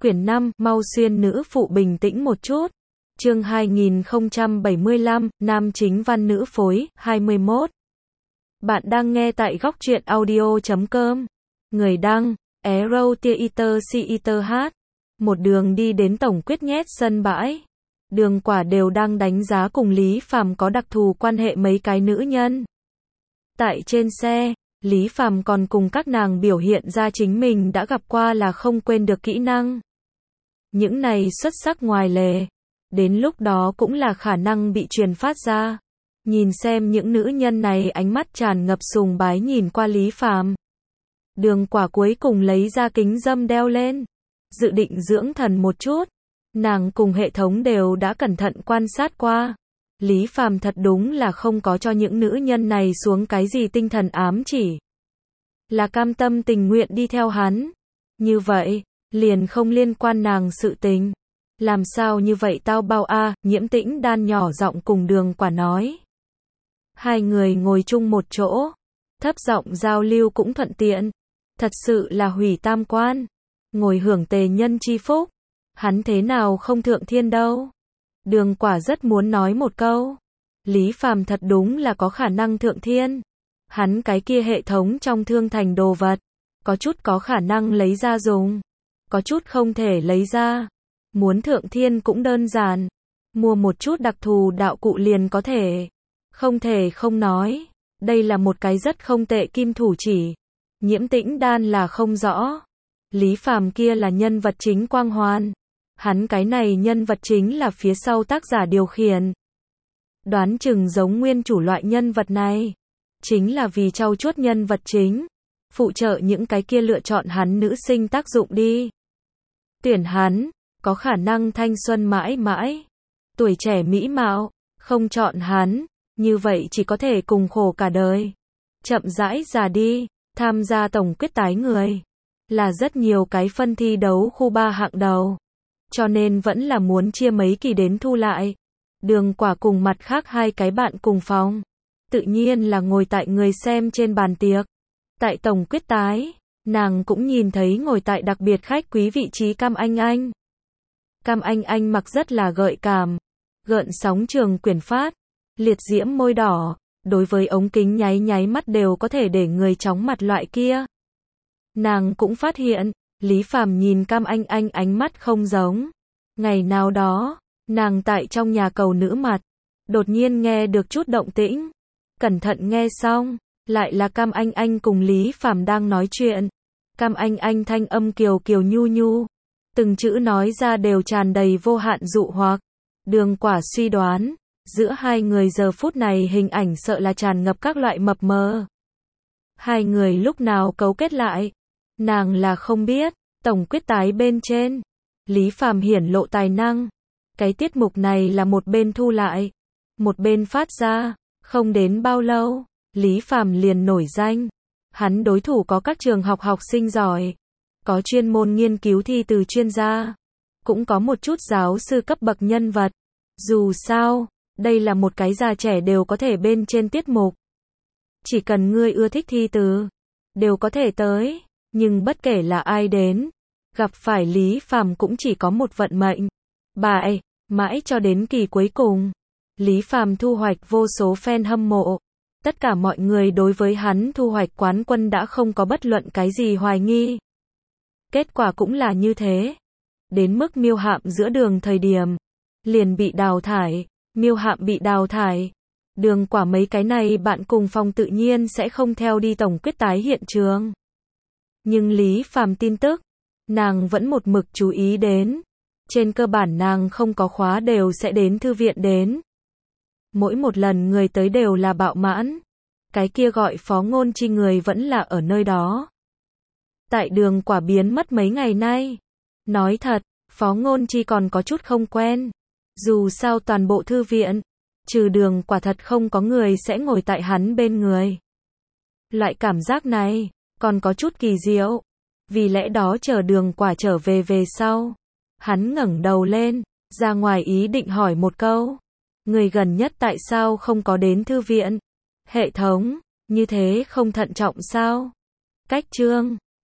Quyển 5, mau xuyên nữ phụ bình tĩnh một chút. Chương 2075, nam chính văn nữ phối, 21. Bạn đang nghe tại góc truyện audio.com. Người đăng, Arrow Theater CETH. Một đường đi đến tổng quyết nhét sân bãi. Đường Quả đều đang đánh giá cùng Lý Phàm có đặc thù quan hệ mấy cái nữ nhân. Tại trên xe, Lý Phàm còn cùng các nàng biểu hiện ra chính mình đã gặp qua là không quên được kỹ năng. Những này xuất sắc ngoài lề. Đến lúc đó cũng là khả năng bị truyền phát ra. Nhìn xem những nữ nhân này ánh mắt tràn ngập sùng bái nhìn qua Lý Phàm. Đường Quả cuối cùng lấy ra kính râm đeo lên. Dự định dưỡng thần một chút. Nàng cùng hệ thống đều đã cẩn thận quan sát qua. Lý Phàm thật đúng là không có cho những nữ nhân này xuống cái gì tinh thần ám chỉ. Là cam tâm tình nguyện đi theo hắn. Như vậy, liền không liên quan nàng sự tình. Làm sao như vậy tao bao a, Nhiễm Tĩnh Đan nhỏ giọng cùng Đường Quả nói. Hai người ngồi chung một chỗ. Thấp giọng giao lưu cũng thuận tiện. Thật sự là hủy tam quan. Ngồi hưởng tề nhân chi phúc. Hắn thế nào không thượng thiên đâu. Đường Quả rất muốn nói một câu. Lý Phàm thật đúng là có khả năng thượng thiên. Hắn cái kia hệ thống trong thương thành đồ vật. Có chút có khả năng lấy ra dùng. Có chút không thể lấy ra. Muốn thượng thiên cũng đơn giản. Mua một chút đặc thù đạo cụ liền có thể. Không thể không nói. Đây là một cái rất không tệ kim thủ chỉ. Nhiễm Tĩnh Đan là không rõ. Lý Phàm kia là nhân vật chính quang hoàn. Hắn cái này nhân vật chính là phía sau tác giả điều khiển. Đoán chừng giống nguyên chủ loại nhân vật này. Chính là vì trau chuốt nhân vật chính. Phụ trợ những cái kia lựa chọn hắn nữ sinh tác dụng đi. Tuyển hắn, có khả năng thanh xuân mãi mãi. Tuổi trẻ mỹ mạo, không chọn hắn. Như vậy chỉ có thể cùng khổ cả đời. Chậm rãi già đi, tham gia tổng quyết tái người. Là rất nhiều cái phân thi đấu khu 3 hạng đầu. Cho nên vẫn là muốn chia mấy kỳ đến thu lại. Đường Quả cùng mặt khác hai cái bạn cùng phòng. Tự nhiên là ngồi tại người xem trên bàn tiệc. Tại tổng quyết tái, nàng cũng nhìn thấy ngồi tại đặc biệt khách quý vị trí Cam Anh Anh. Cam Anh Anh mặc rất là gợi cảm. Gợn sóng trường quyển phát. Liệt diễm môi đỏ. Đối với ống kính nháy nháy mắt đều có thể để người chóng mặt loại kia. Nàng cũng phát hiện, Lý Phàm nhìn Cam Anh Anh ánh mắt không giống. Ngày nào đó, nàng tại trong nhà cầu nữ mặt. Đột nhiên nghe được chút động tĩnh. Cẩn thận nghe xong, lại là Cam Anh Anh cùng Lý Phàm đang nói chuyện. Cam Anh Anh thanh âm kiều kiều nhu nhu. Từng chữ nói ra đều tràn đầy vô hạn dụ hoặc. Đường Quả suy đoán, giữa hai người giờ phút này hình ảnh sợ là tràn ngập các loại mập mờ. Hai người lúc nào cấu kết lại, nàng là không biết. Tổng quyết tái bên trên, Lý Phàm hiển lộ tài năng. Cái tiết mục này là một bên thu lại, một bên phát ra. Không đến bao lâu, Lý Phàm liền nổi danh. Hắn đối thủ có các trường học học sinh giỏi, có chuyên môn nghiên cứu thi từ chuyên gia, cũng có một chút giáo sư cấp bậc nhân vật. Dù sao, đây là một cái già trẻ đều có thể bên trên tiết mục. Chỉ cần ngươi ưa thích thi từ, đều có thể tới. Nhưng bất kể là ai đến, gặp phải Lý Phàm cũng chỉ có một vận mệnh. Bại, mãi cho đến kỳ cuối cùng. Lý Phàm thu hoạch vô số fan hâm mộ. Tất cả mọi người đối với hắn thu hoạch quán quân đã không có bất luận cái gì hoài nghi. Kết quả cũng là như thế. Đến mức Miêu Hạm giữa đường thời điểm, liền bị đào thải. Miêu Hạm bị đào thải. Đường Quả mấy cái này bạn cùng phòng tự nhiên sẽ không theo đi tổng quyết tái hiện trường. Nhưng Lý Phàm tin tức, nàng vẫn một mực chú ý đến. Trên cơ bản nàng không có khóa đều sẽ đến thư viện đến. Mỗi một lần người tới đều là bạo mãn. Cái kia gọi Phó Ngôn Chi người vẫn là ở nơi đó. Tại Đường Quả biến mất mấy ngày nay. Nói thật, Phó Ngôn Chi còn có chút không quen. Dù sao toàn bộ thư viện, trừ Đường Quả thật không có người sẽ ngồi tại hắn bên người. Loại cảm giác này còn có chút kỳ diệu. Vì lẽ đó chờ Đường Quả trở về sau, hắn ngẩng đầu lên, ra ngoài ý định hỏi một câu. Người gần nhất tại sao không có đến thư viện? Hệ thống, như thế không thận trọng sao? Cách chương